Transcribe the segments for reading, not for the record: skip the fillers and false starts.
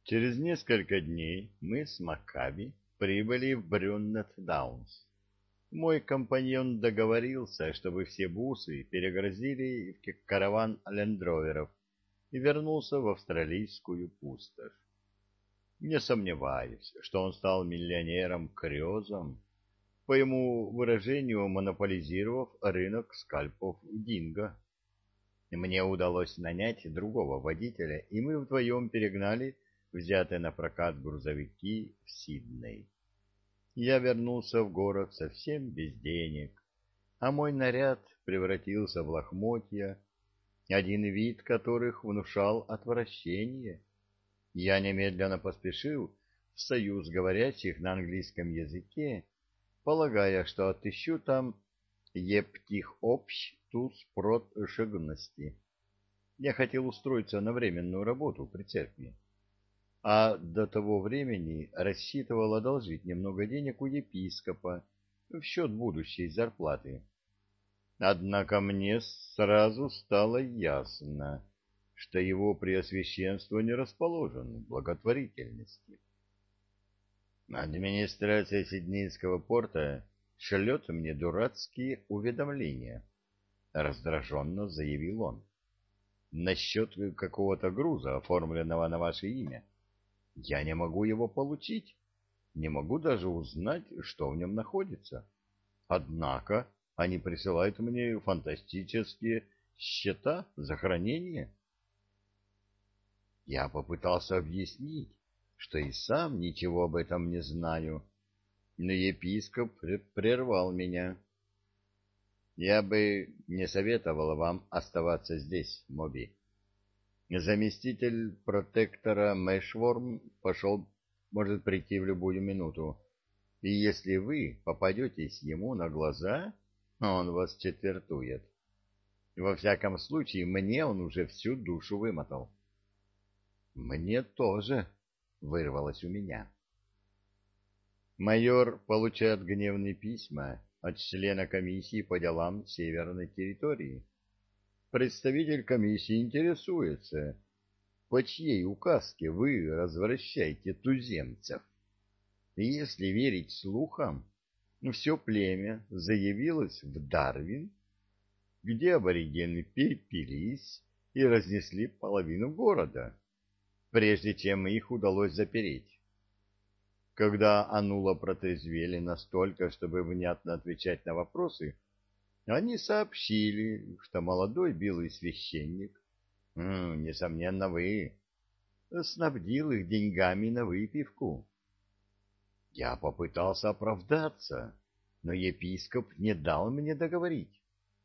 Через несколько дней мы с Макаби прибыли в Брюннет-Даунс. Мой компаньон договорился, чтобы все бусы перегрузили в караван лендроверов и вернулся в австралийскую пустошь. Не сомневаюсь, что он стал миллионером-крезом, по ему выражению монополизировав рынок скальпов Динго. Мне удалось нанять другого водителя, и мы вдвоем перегнали взятые на прокат грузовики в Сидней. Я вернулся в город совсем без денег, а мой наряд превратился в лохмотья, один вид которых внушал отвращение. Я немедленно поспешил в союз говорящих на английском языке, полагая, что отыщу там ептих общ туз прот шегности. Я хотел устроиться на временную работу при церкви, а до того времени рассчитывал одолжить немного денег у епископа в счет будущей зарплаты. Однако мне сразу стало ясно, что его преосвященство не расположен к благотворительности. Администрация Сиднейского порта шлет мне дурацкие уведомления, раздраженно заявил он, насчет какого-то груза, оформленного на ваше имя. Я не могу его получить, не могу даже узнать, что в нем находится. Однако они присылают мне фантастические счета за хранение. Я попытался объяснить, что и сам ничего об этом не знаю, но епископ прервал меня. Я бы не советовал вам оставаться здесь, Моби. Заместитель протектора Мэшворм может прийти в любую минуту, и если вы попадетесь ему на глаза, он вас четвертует. Во всяком случае, мне он уже всю душу вымотал. Мне тоже, вырвалось у меня. Майор получает гневные письма от члена комиссии по делам Северной территории. Представитель комиссии интересуется, по чьей указке вы развращаете туземцев. И если верить слухам, все племя заявилось в Дарвин, где аборигены перепились и разнесли половину города, прежде чем их удалось запереть. Когда Анула протрезвели настолько, чтобы внятно отвечать на вопросы, они сообщили, что молодой белый священник, несомненно вы, снабдил их деньгами на выпивку. Я попытался оправдаться, но епископ не дал мне договорить.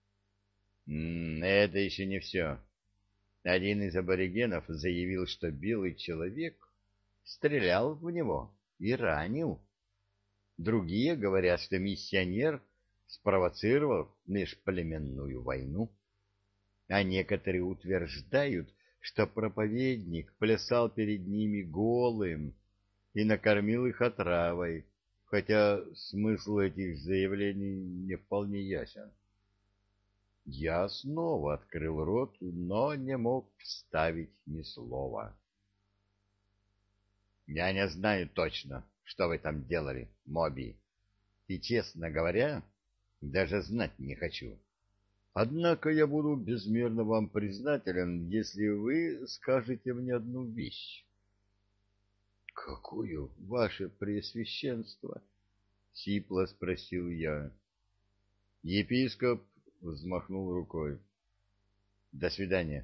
Это еще не все. Один из аборигенов заявил, что белый человек стрелял в него и ранил. Другие говорят, что миссионер спровоцировал межплеменную войну, а некоторые утверждают, что проповедник плясал перед ними голым и накормил их отравой, хотя смысл этих заявлений не вполне ясен. Я снова открыл рот, но не мог вставить ни слова. Я не знаю точно, что вы там делали, Моби, и, честно говоря, даже знать не хочу. Однако я буду безмерно вам признателен, если вы скажете мне одну вещь. — Какую, ваше преосвященство? — сипло спросил я. Епископ взмахнул рукой. — До свидания.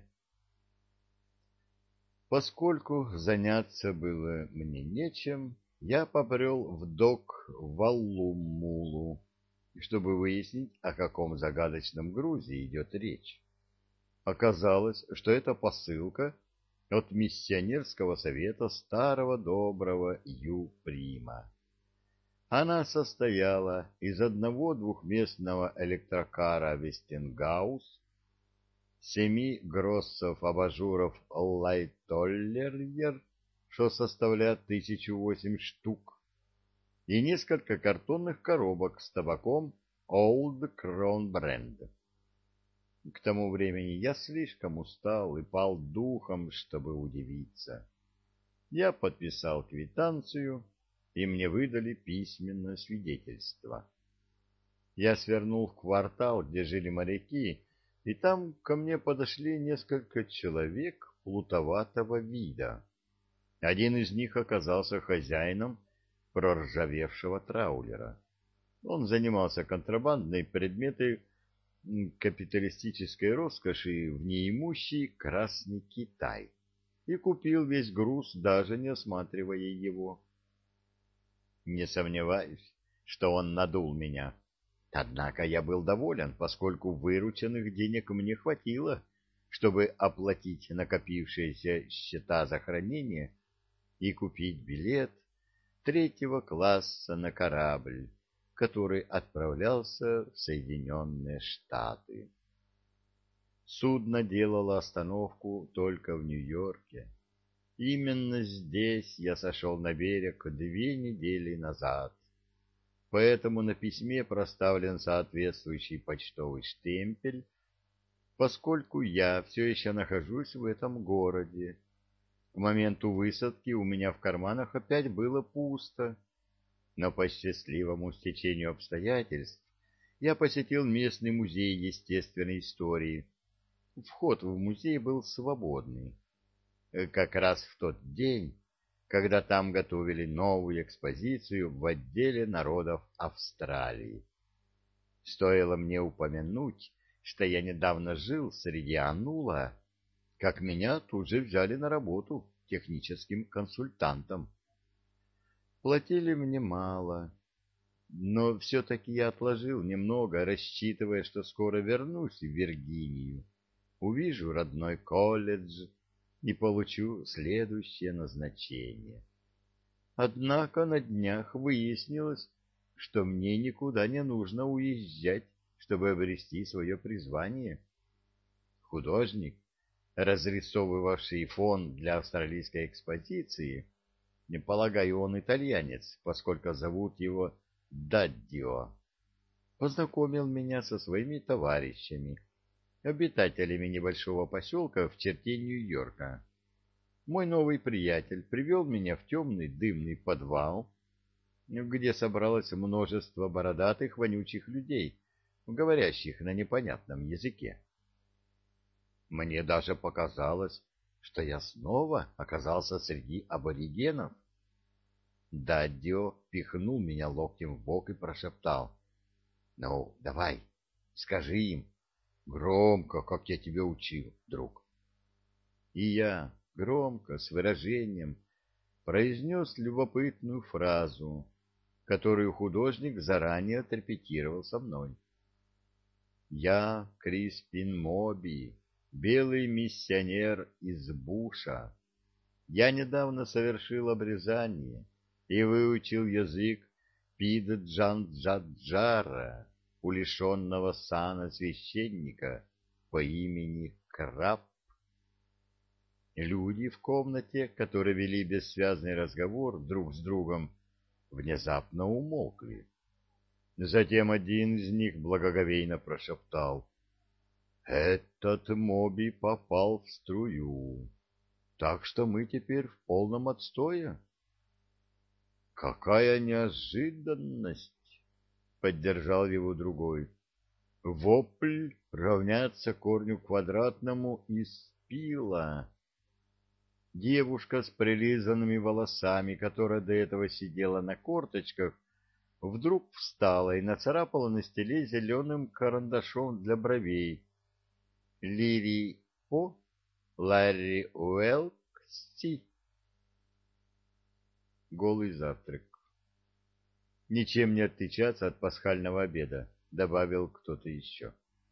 Поскольку заняться было мне нечем, я побрел в док Валлумулу, чтобы выяснить, о каком загадочном грузе идет речь. Оказалось, что это посылка от миссионерского совета старого доброго Ю-Прима. Она состояла из одного двухместного электрокара Вестингаус, 7 абажуров Лайтоллерьер, что составляет 1008 штук, и несколько картонных коробок с табаком Old Crown Brand. К тому времени я слишком устал и пал духом, чтобы удивиться. Я подписал квитанцию, и мне выдали письменное свидетельство. Я свернул в квартал, где жили моряки, и там ко мне подошли несколько человек плутоватого вида. Один из них оказался хозяином проржавевшего траулера. Он занимался контрабандой предметы капиталистической роскоши в неимущий Красный Китай и купил весь груз, даже не осматривая его. Не сомневаюсь, что он надул меня. Однако я был доволен, поскольку вырученных денег мне хватило, чтобы оплатить накопившиеся счета за хранение и купить билет третьего класса на корабль, который отправлялся в Соединенные Штаты. Судно делало остановку только в Нью-Йорке. Именно здесь я сошел на берег 2 недели назад. Поэтому на письме проставлен соответствующий почтовый штемпель, поскольку я все еще нахожусь в этом городе. К моменту высадки у меня в карманах опять было пусто, но по счастливому стечению обстоятельств я посетил местный музей естественной истории. Вход в музей был свободный. Как раз в тот день, когда там готовили новую экспозицию в отделе народов Австралии. Стоило мне упомянуть, что я недавно жил среди Анула, как меня тут же взяли на работу техническим консультантом. Платили мне мало, но все-таки я отложил немного, рассчитывая, что скоро вернусь в Виргинию, увижу родной колледж и получу следующее назначение. Однако на днях выяснилось, что мне никуда не нужно уезжать, чтобы обрести свое призвание. Художник, разрисовывавший фон для австралийской экспозиции, не полагаю, он итальянец, поскольку зовут его Даддио, познакомил меня со своими товарищами, обитателями небольшого поселка в черте Нью-Йорка. Мой новый приятель привел меня в темный дымный подвал, где собралось множество бородатых вонючих людей, говорящих на непонятном языке. Мне даже показалось, что я снова оказался среди аборигенов. Даддио пихнул меня локтем в бок и прошептал: «Ну, давай, скажи им громко, как я тебя учил, друг». И я громко, с выражением, произнес любопытную фразу, которую художник заранее отрепетировал со мной. «Я Криспин Моби, белый миссионер из Буша. Я недавно совершил обрезание и выучил язык Пиджанджаджара, у лишенного сана священника по имени Краб». Люди в комнате, которые вели бессвязный разговор друг с другом, внезапно умолкли. Затем один из них благоговейно прошептал: «Этот Моби попал в струю, так что мы теперь в полном отстое». «Какая неожиданность!» — поддержал его другой. «Вопль равняется корню квадратному из пила». Девушка с прилизанными волосами, которая до этого сидела на корточках, вдруг встала и нацарапала на столе зеленым карандашом для бровей: «Лири По, Ларри Уэлкси». Голый завтрак. «Ничем не отличаться от пасхального обеда», — добавил кто-то еще.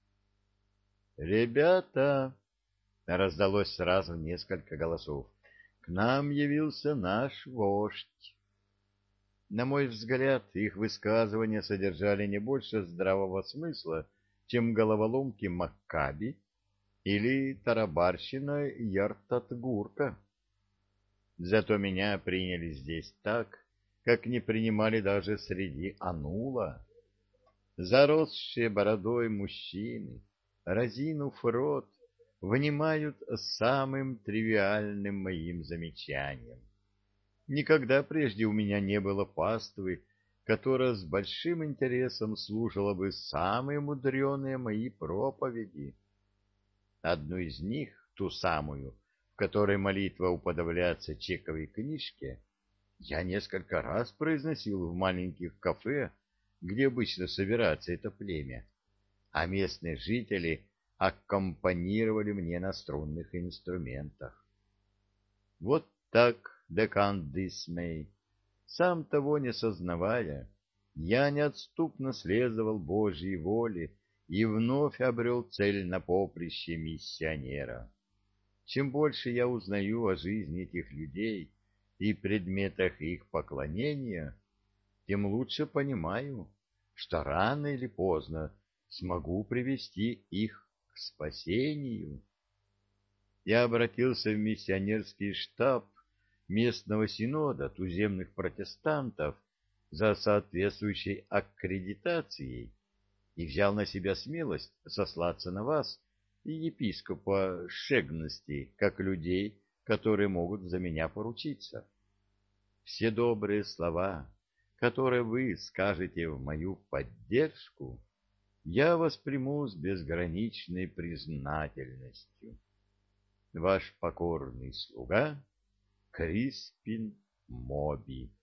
«Ребята!» — раздалось сразу несколько голосов. «К нам явился наш вождь». На мой взгляд, их высказывания содержали не больше здравого смысла, чем головоломки Маккаби или тарабарщина Яртатгурка. Зато меня приняли здесь так, как не принимали даже среди Анула. Заросшие бородой мужчины, разинув рот, внимают самым тривиальным моим замечаниям. Никогда прежде у меня не было паствы, которая с большим интересом слушала бы самые мудреные мои проповеди. Одну из них, ту самую, в которой молитва уподобляется чековой книжке, я несколько раз произносил в маленьких кафе, где обычно собирается это племя, а местные жители аккомпанировали мне на струнных инструментах. Вот так, декан Дисмей, сам того не сознавая, я неотступно следовал Божьей воле и вновь обрел цель на поприще миссионера. Чем больше я узнаю о жизни этих людей и предметах их поклонения, тем лучше понимаю, что рано или поздно смогу привести их к спасению. Я обратился в миссионерский штаб местного синода туземных протестантов за соответствующей аккредитацией и взял на себя смелость сослаться на вас и епископа Шегности, как людей, которые могут за меня поручиться. Все добрые слова, которые вы скажете в мою поддержку, я восприму с безграничной признательностью. Ваш покорный слуга Криспин Моби.